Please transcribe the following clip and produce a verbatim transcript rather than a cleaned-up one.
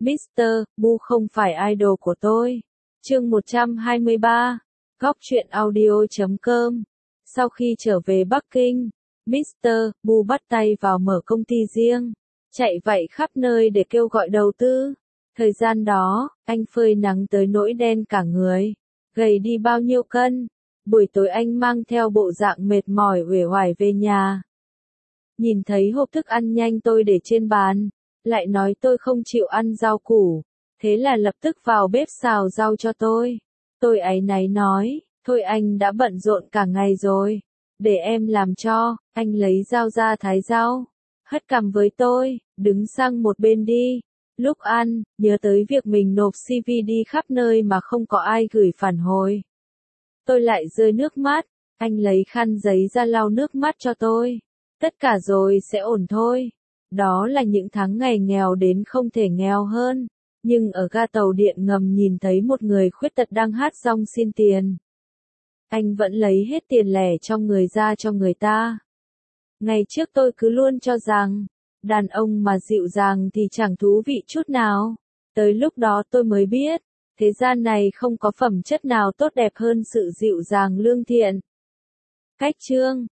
mít tơ Bu không phải idol của tôi. Chương một trăm hai mươi ba, Góc truyện audio chấm com. Sau khi trở về Bắc Kinh, mít tơ Bu bắt tay vào mở công ty riêng, chạy vạy khắp nơi để kêu gọi đầu tư. Thời gian đó, anh phơi nắng tới nỗi đen cả người, gầy đi bao nhiêu cân. Buổi tối anh mang theo bộ dạng mệt mỏi uể oải về nhà. Nhìn thấy hộp thức ăn nhanh tôi để trên bàn, lại nói tôi không chịu ăn rau củ, thế là lập tức vào bếp xào rau cho tôi. Tôi áy náy nói, thôi anh đã bận rộn cả ngày rồi, để em làm cho. Anh lấy dao ra thái rau, hất cằm với tôi, đứng sang một bên đi. Lúc ăn, nhớ tới việc mình nộp xê vê đi khắp nơi mà không có ai gửi phản hồi. Tôi lại rơi nước mắt, anh lấy khăn giấy ra lau nước mắt cho tôi. Tất cả rồi sẽ ổn thôi. Đó là những tháng ngày nghèo đến không thể nghèo hơn. Nhưng ở ga tàu điện ngầm nhìn thấy một người khuyết tật đang hát rong xin tiền. Anh vẫn lấy hết tiền lẻ trong người ra cho người ta. Ngày trước tôi cứ luôn cho rằng, đàn ông mà dịu dàng thì chẳng thú vị chút nào. Tới lúc đó tôi mới biết, thế gian này không có phẩm chất nào tốt đẹp hơn sự dịu dàng lương thiện. Cách chương